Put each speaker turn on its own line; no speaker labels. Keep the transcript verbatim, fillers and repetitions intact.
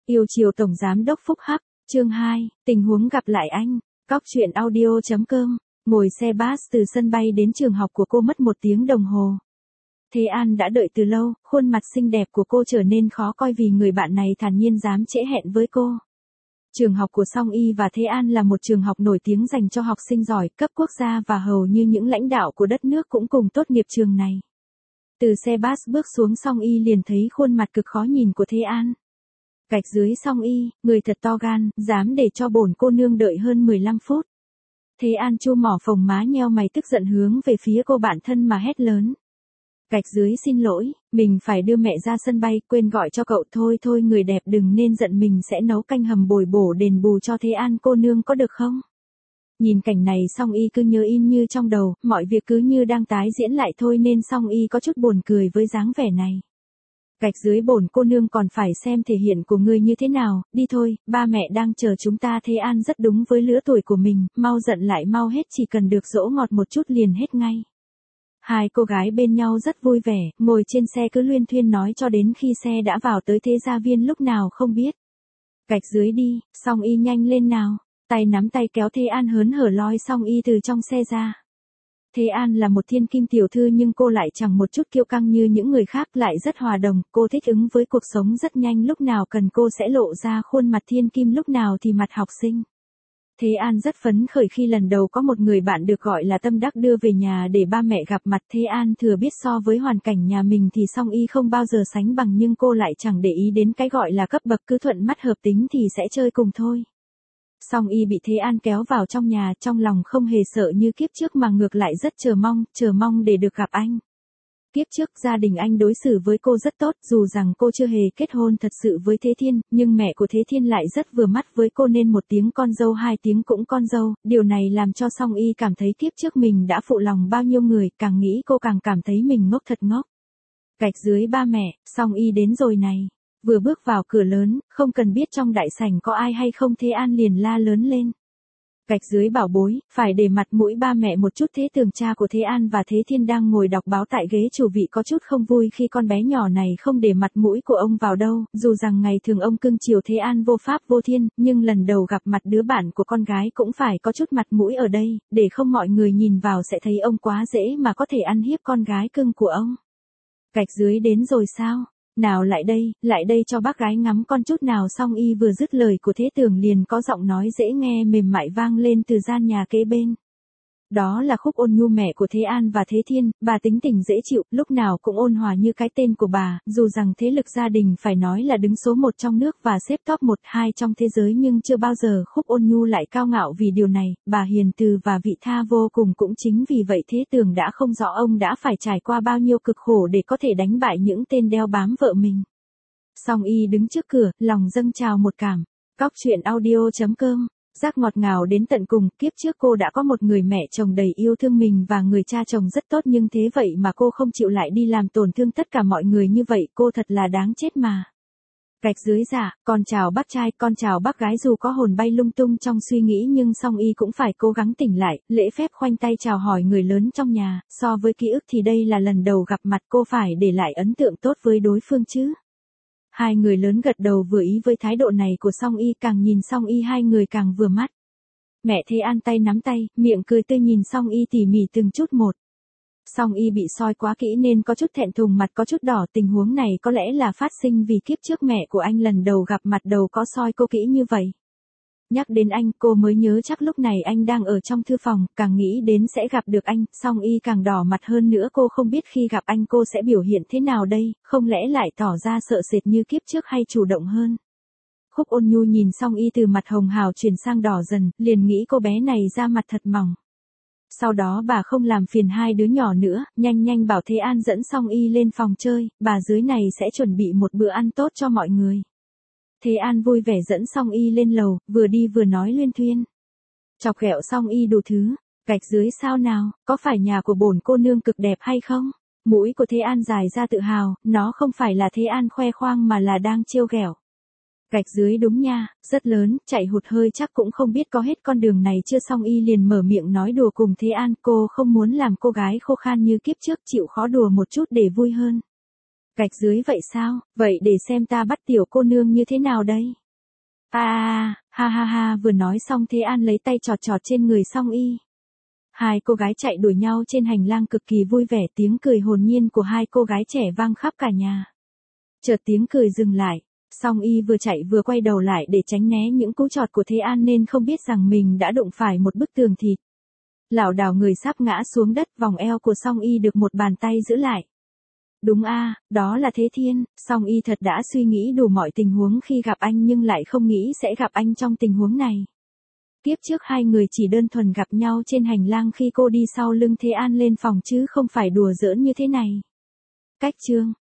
Yêu chiều Tổng Giám đốc Phúc Hắc, chương hai, tình huống gặp lại anh, cóc truyện audio.com, ngồi xe bus từ sân bay đến trường học của cô mất một tiếng đồng hồ. Thế An đã đợi từ lâu, khuôn mặt xinh đẹp của cô trở nên khó coi vì người bạn này thản nhiên dám trễ hẹn với cô. Trường học của Song Y và Thế An là một trường học nổi tiếng dành cho học sinh giỏi cấp quốc gia và hầu như những lãnh đạo của đất nước cũng cùng tốt nghiệp trường này. Từ xe bus bước xuống Song Y liền thấy khuôn mặt cực khó nhìn của Thế An. Gạch dưới Song Y, người thật to gan, dám để cho bổn cô nương đợi hơn mười lăm phút. Thế An chu mỏ phồng má nheo mày tức giận hướng về phía cô bạn thân mà hét lớn. Gạch dưới xin lỗi, mình phải đưa mẹ ra sân bay, quên gọi cho cậu. Thôi thôi người đẹp đừng nên giận, mình sẽ nấu canh hầm bồi bổ đền bù cho Thế An cô nương có được không? Nhìn cảnh này Song Y cứ nhớ in như trong đầu, mọi việc cứ như đang tái diễn lại thôi nên Song Y có chút buồn cười với dáng vẻ này. Gạch dưới bổn cô nương còn phải xem thể hiện của ngươi như thế nào, đi thôi, ba mẹ đang chờ chúng ta. Thế An rất đúng với lứa tuổi của mình, mau giận lại mau hết, chỉ cần được dỗ ngọt một chút liền hết ngay. Hai cô gái bên nhau rất vui vẻ, ngồi trên xe cứ luyên thuyên nói cho đến khi xe đã vào tới Thế Gia Viên lúc nào không biết. Gạch dưới đi, Song Y nhanh lên nào, tay nắm tay kéo Thế An hớn hở lôi Song Y từ trong xe ra. Thế An là một thiên kim tiểu thư nhưng cô lại chẳng một chút kiêu căng như những người khác, lại rất hòa đồng, cô thích ứng với cuộc sống rất nhanh, lúc nào cần cô sẽ lộ ra khuôn mặt thiên kim, lúc nào thì mặt học sinh. Thế An rất phấn khởi khi lần đầu có một người bạn được gọi là tâm đắc đưa về nhà để ba mẹ gặp mặt. Thế An thừa biết so với hoàn cảnh nhà mình thì Song Y không bao giờ sánh bằng, nhưng cô lại chẳng để ý đến cái gọi là cấp bậc, cứ thuận mắt hợp tính thì sẽ chơi cùng thôi. Song Y bị Thế An kéo vào trong nhà, trong lòng không hề sợ như kiếp trước mà ngược lại rất chờ mong, chờ mong để được gặp anh. Kiếp trước gia đình anh đối xử với cô rất tốt, dù rằng cô chưa hề kết hôn thật sự với Thế Thiên, nhưng mẹ của Thế Thiên lại rất vừa mắt với cô nên một tiếng con dâu hai tiếng cũng con dâu, điều này làm cho Song Y cảm thấy kiếp trước mình đã phụ lòng bao nhiêu người, càng nghĩ cô càng cảm thấy mình ngốc thật ngốc. Gạch dưới ba mẹ, Song Y đến rồi này. Vừa bước vào cửa lớn, không cần biết trong đại sảnh có ai hay không, Thế An liền la lớn lên. Gạch dưới bảo bối, phải để mặt mũi ba mẹ một chút. Thế Tường cha của Thế An và Thế Thiên đang ngồi đọc báo tại ghế chủ vị có chút không vui khi con bé nhỏ này không để mặt mũi của ông vào đâu, dù rằng ngày thường ông cưng chiều Thế An vô pháp vô thiên, nhưng lần đầu gặp mặt đứa bạn của con gái cũng phải có chút mặt mũi ở đây, để không mọi người nhìn vào sẽ thấy ông quá dễ mà có thể ăn hiếp con gái cưng của ông. Gạch dưới đến rồi sao? Nào lại đây, lại đây cho bác gái ngắm con chút nào. Song Y vừa dứt lời của Thế Tường liền có giọng nói dễ nghe mềm mại vang lên từ gian nhà kế bên. Đó là Khúc Ôn Nhu, mẹ của Thế An và Thế Thiên, bà tính tình dễ chịu, lúc nào cũng ôn hòa như cái tên của bà, dù rằng thế lực gia đình phải nói là đứng số một trong nước và xếp top một hai trong thế giới, nhưng chưa bao giờ Khúc Ôn Nhu lại cao ngạo vì điều này, bà hiền từ và vị tha vô cùng. Cũng chính vì vậy Thế Tường đã không rõ ông đã phải trải qua bao nhiêu cực khổ để có thể đánh bại những tên đeo bám vợ mình. Song Y đứng trước cửa, lòng dâng trào một cảm. Cóc truyện audio.com, giác ngọt ngào đến tận cùng. Kiếp trước cô đã có một người mẹ chồng đầy yêu thương mình và người cha chồng rất tốt, nhưng thế vậy mà cô không chịu lại đi làm tổn thương tất cả mọi người như vậy, cô thật là đáng chết mà. Gạch dưới dạ, con chào bác trai, con chào bác gái. Dù có hồn bay lung tung trong suy nghĩ nhưng Song Y cũng phải cố gắng tỉnh lại, lễ phép khoanh tay chào hỏi người lớn trong nhà, so với ký ức thì đây là lần đầu gặp mặt, cô phải để lại ấn tượng tốt với đối phương chứ. Hai người lớn gật đầu vừa ý với thái độ này của Song Y, càng nhìn Song Y hai người càng vừa mắt. Mẹ Thế An tay nắm tay, miệng cười tươi nhìn Song Y tỉ mỉ từng chút một. Song Y bị soi quá kỹ nên có chút thẹn thùng, mặt có chút đỏ. Tình huống này có lẽ là phát sinh vì kiếp trước mẹ của anh lần đầu gặp mặt đầu có soi cô kỹ như vậy. Nhắc đến anh, cô mới nhớ chắc lúc này anh đang ở trong thư phòng, càng nghĩ đến sẽ gặp được anh, Song Y càng đỏ mặt hơn nữa. Cô không biết khi gặp anh cô sẽ biểu hiện thế nào đây, không lẽ lại tỏ ra sợ sệt như kiếp trước hay chủ động hơn. Khúc Ôn Nhu nhìn Song Y từ mặt hồng hào chuyển sang đỏ dần, liền nghĩ cô bé này da mặt thật mỏng. Sau đó bà không làm phiền hai đứa nhỏ nữa, nhanh nhanh bảo Thế An dẫn Song Y lên phòng chơi, bà dưới này sẽ chuẩn bị một bữa ăn tốt cho mọi người. Thế An vui vẻ dẫn Song Y lên lầu, vừa đi vừa nói luyên thuyên. Chọc ghẹo Song Y đủ thứ. Gạch dưới sao nào, có phải nhà của bổn cô nương cực đẹp hay không? Mũi của Thế An dài ra tự hào, nó không phải là Thế An khoe khoang mà là đang trêu ghẹo. Gạch dưới đúng nha, rất lớn, chạy hụt hơi chắc cũng không biết có hết con đường này chưa. Song Y liền mở miệng nói đùa cùng Thế An, cô không muốn làm cô gái khô khan như kiếp trước, chịu khó đùa một chút để vui hơn. Gạch dưới vậy sao, vậy để xem ta bắt tiểu cô nương như thế nào đây. À, à, ha ha ha, vừa nói xong Thế An lấy tay chọt chọt trên người Song Y. Hai cô gái chạy đuổi nhau trên hành lang cực kỳ vui vẻ, tiếng cười hồn nhiên của hai cô gái trẻ vang khắp cả nhà. Chợt tiếng cười dừng lại, Song Y vừa chạy vừa quay đầu lại để tránh né những cú chọt của Thế An nên không biết rằng mình đã đụng phải một bức tường thịt. Lảo đảo người sắp ngã xuống đất, vòng eo của Song Y được một bàn tay giữ lại. Đúng a, à, đó là Thế Thiên. Song Y thật đã suy nghĩ đủ mọi tình huống khi gặp anh nhưng lại không nghĩ sẽ gặp anh trong tình huống này. Kiếp trước hai người chỉ đơn thuần gặp nhau trên hành lang khi cô đi sau lưng Thế An lên phòng chứ không phải đùa giỡn như thế này. Cách chương